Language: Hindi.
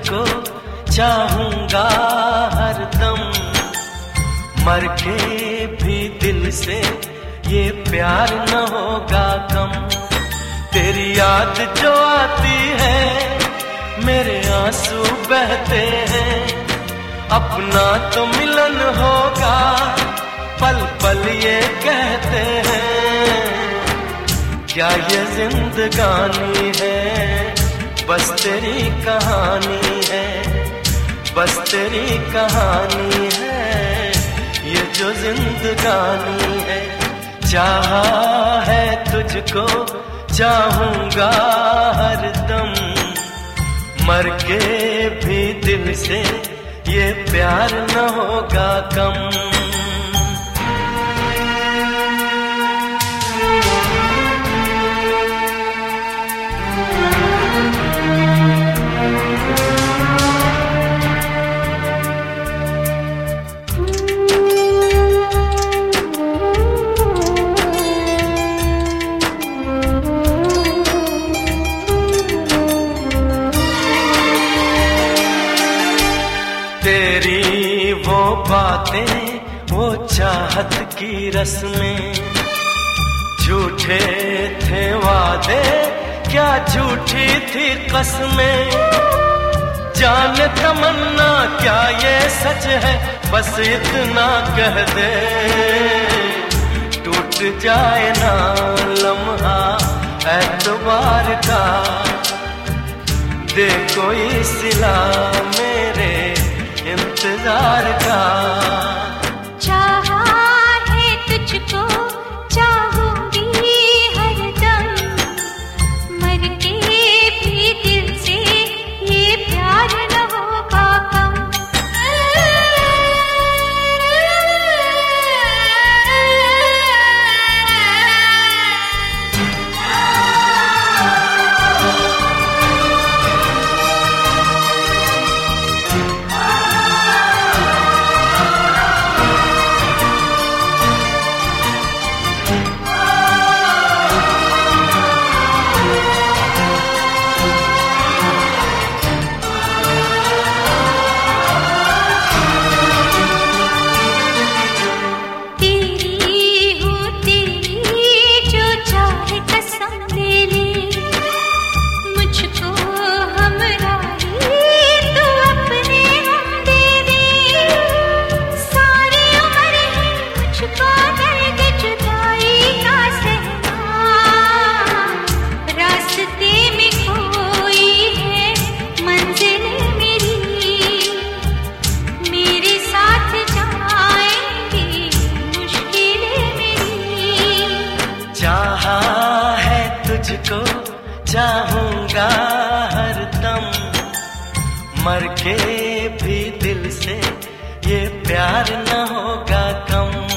तुझको चाहूंगा हरदम, मर के भी दिल से ये प्यार न होगा कम। तेरी याद जो आती है मेरे आंसू बहते हैं, अपना तो मिलन होगा पल पल ये कहते हैं। क्या ये जिंदगानी है, बस तेरी कहानी है, बस तेरी कहानी है, ये जो जिंदगानी है। चाहा है तुझको चाहूंगा हरदम, मर के भी दिल से ये प्यार न होगा कम। तेरी वो बातें वो चाहत की रस्में, झूठे थे वादे क्या झूठी थी कसमें। जाने तमन्ना क्या ये सच है, बस इतना कह दे टूट जाए ना लम्हा एतबार का। दे कोई सिला मेरे इंतजार का। चाहा है तुझको चाहूंगी हरदम, मर के भी दिल से ये प्यार न होगा कम। चाहा है तुझको चाहूंगा हरदम, मर के भी दिल से ये प्यार न होगा कम।